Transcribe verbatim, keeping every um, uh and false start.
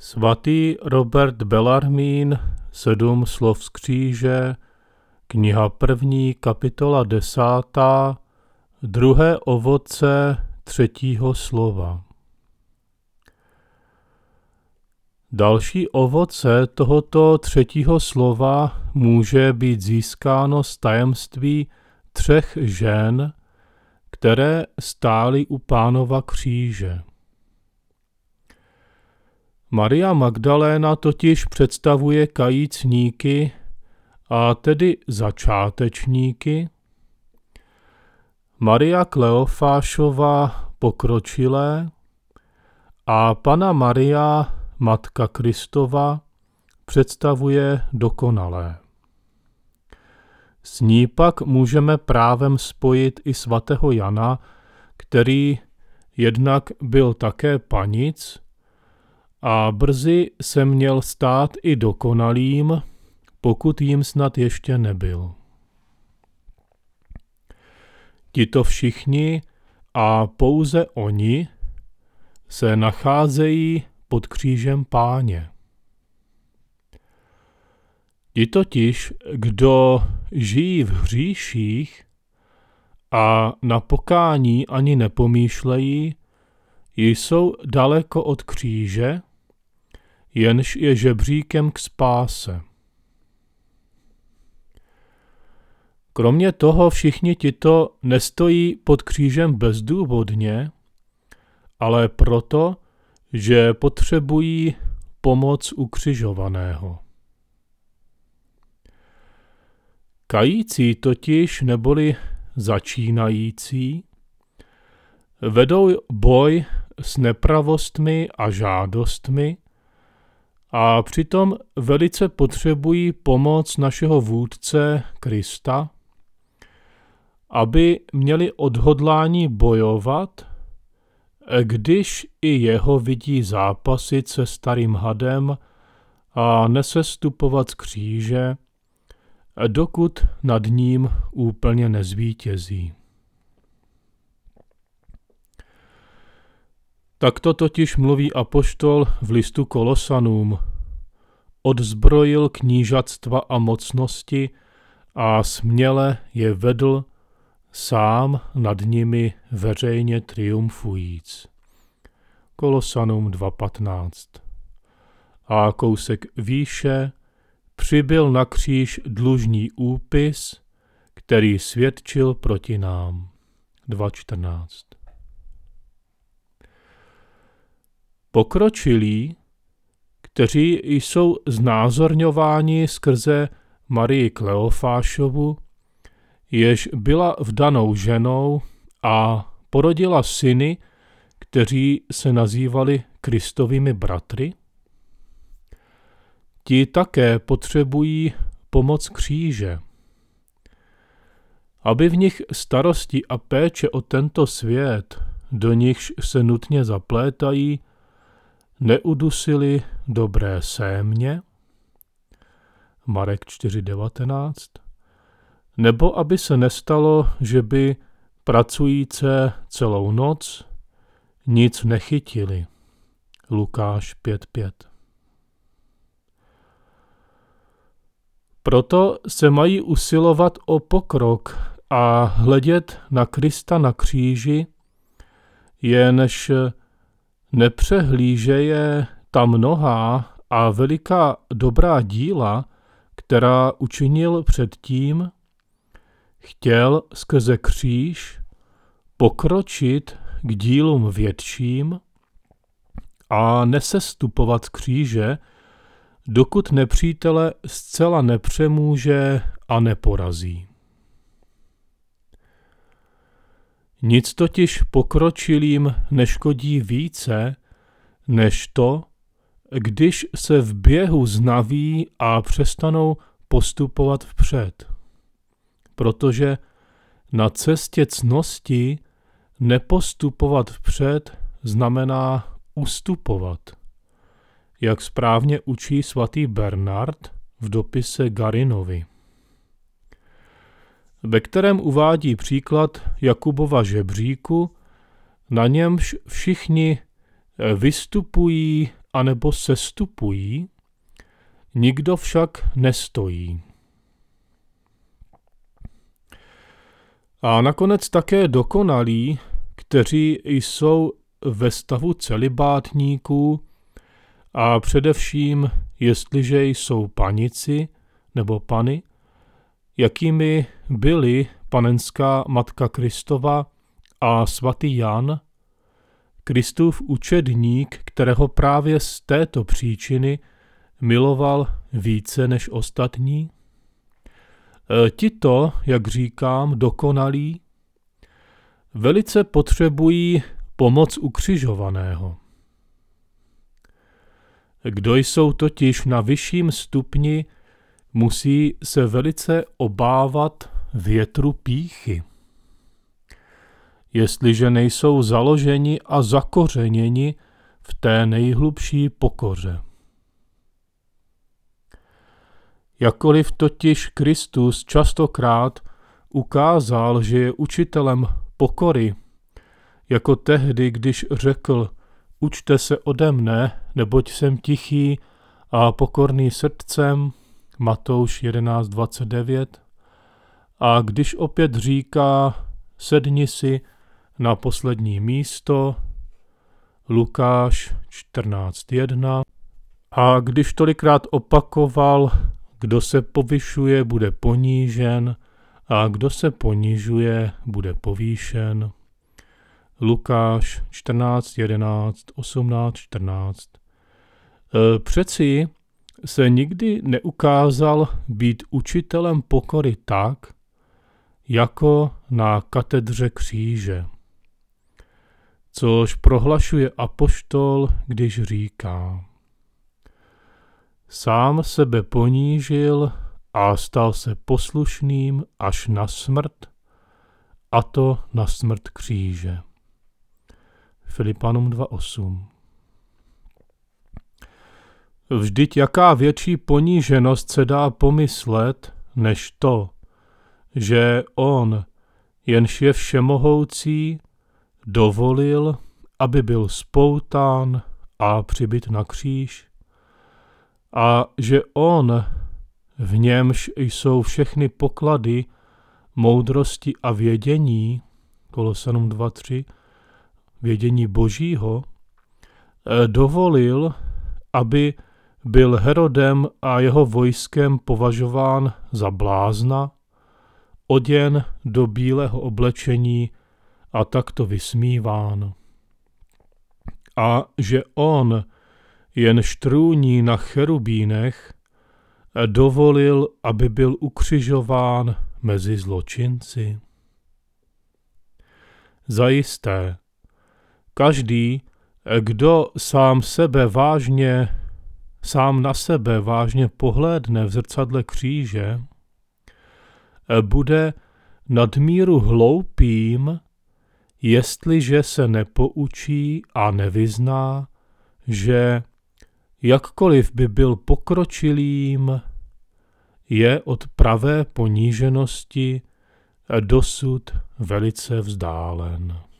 Svatý Robert Bellarmín, Sedm slov z kříže, kniha první, kapitola desátá, druhé ovoce třetího slova. Další ovoce tohoto třetího slova může být získáno z tajemství třech žen, které stály u Pánova kříže. Maria Magdaléna totiž představuje kajícníky, a tedy začátečníky, Maria Kleofášová pokročilé a Panna Maria, Matka Kristova, představuje dokonalé. S ní pak můžeme právem spojit i svatého Jana, který jednak byl také panic a brzy se měl stát i dokonalým, pokud jim snad ještě nebyl. Tito všichni a pouze oni se nacházejí pod křížem Páně. Ti totiž, kdo žijí v hříších a na pokání ani nepomýšlejí, jsou daleko od kříže, jenž je žebříkem k spáse. Kromě toho všichni tito nestojí pod křížem bezdůvodně, ale proto, že potřebují pomoc ukřižovaného. Kající totiž, neboli začínající, vedou boj s nepravostmi a žádostmi a přitom velice potřebují pomoc našeho vůdce Krista, aby měli odhodlání bojovat, když i jeho vidí zápasit se starým hadem a nesestupovat z kříže, dokud nad ním úplně nezvítězí. Takto totiž mluví apoštol v listu Kolosanům. Odzbrojil knížatstva a mocnosti a směle je vedl, sám nad nimi veřejně triumfujíc. Kolosanům dva patnáct. A kousek výše přibyl na kříž dlužný úpis, který svědčil proti nám. dva čtrnáct. Pokročilí, kteří jsou znázorňováni skrze Marii Kleofášovu, jež byla vdanou ženou a porodila syny, kteří se nazývali Kristovými bratry, ti také potřebují pomoc kříže. Aby v nich starosti a péče o tento svět, do nichž se nutně zaplétají, neudusili dobré sémě, Marek čtyři devatenáct, nebo aby se nestalo, že by pracujíce celou noc nic nechytili, Lukáš pět pět. Proto se mají usilovat o pokrok a hledět na Krista na kříži, jenž nepřehlížeje ta mnohá a veliká dobrá díla, která učinil předtím, chtěl skrze kříž pokročit k dílům větším a nesestupovat z kříže, dokud nepřítele zcela nepřemůže a neporazí. Nic totiž pokročilým neškodí více, než to, když se v běhu znaví a přestanou postupovat vpřed. Protože na cestě ctnosti nepostupovat vpřed znamená ustupovat, jak správně učí svatý Bernard v dopise Garinovi, ve kterém uvádí příklad Jakubova žebříku, na němž všichni vystupují anebo sestupují, nikdo však nestojí. A nakonec také dokonalí, kteří jsou ve stavu celibátníků a především, jestliže jsou panici nebo pany, jakými byli panenská Matka Kristova a svatý Jan, Kristův učedník, kterého právě z této příčiny miloval více než ostatní? E, tito, jak říkám, dokonalí, velice potřebují pomoc ukřižovaného. Kdo jsou totiž na vyšším stupni, musí se velice obávat větru pýchy. Jestliže nejsou založeni a zakořeněni v té nejhlubší pokoře. Jakkoliv totiž Kristus častokrát ukázal, že je učitelem pokory, jako tehdy, když řekl: učte se ode mne, neboť jsem tichý a pokorný srdcem, Matouš jedenáct dvacet devět, a když opět říká: sedni si na poslední místo, Lukáš čtrnáct jedna, a když tolikrát opakoval: kdo se povyšuje, bude ponížen, a kdo se ponižuje, bude povýšen, Lukáš čtrnáct jedenáct, osmnáct čtrnáct. E, přeci se nikdy neukázal být učitelem pokory tak, jako na katedře kříže. Což prohlašuje apoštol, když říká: sám sebe ponížil a stal se poslušným až na smrt, a to na smrt kříže. Filipanům dva osm. Vždyť jaká větší poníženost se dá pomyslet, než to, že on, jenž je všemohoucí, dovolil, aby byl spoután a přibyt na kříž, a že on, v němž jsou všechny poklady moudrosti a vědění, Kolosanům dva tři, vědění Božího, dovolil, aby byl Herodem a jeho vojskem považován za blázna, oděn do bílého oblečení a takto vysmíván. A že on, jen štrůní na cherubínech, dovolil, aby byl ukřižován mezi zločinci. Zajisté, každý, kdo sám sebe vážně, sám na sebe vážně pohlédne v zrcadle kříže, bude nadmíru hloupým, jestliže se nepoučí a nevyzná, že jakkoliv by byl pokročilým, je od pravé poníženosti dosud velice vzdálen.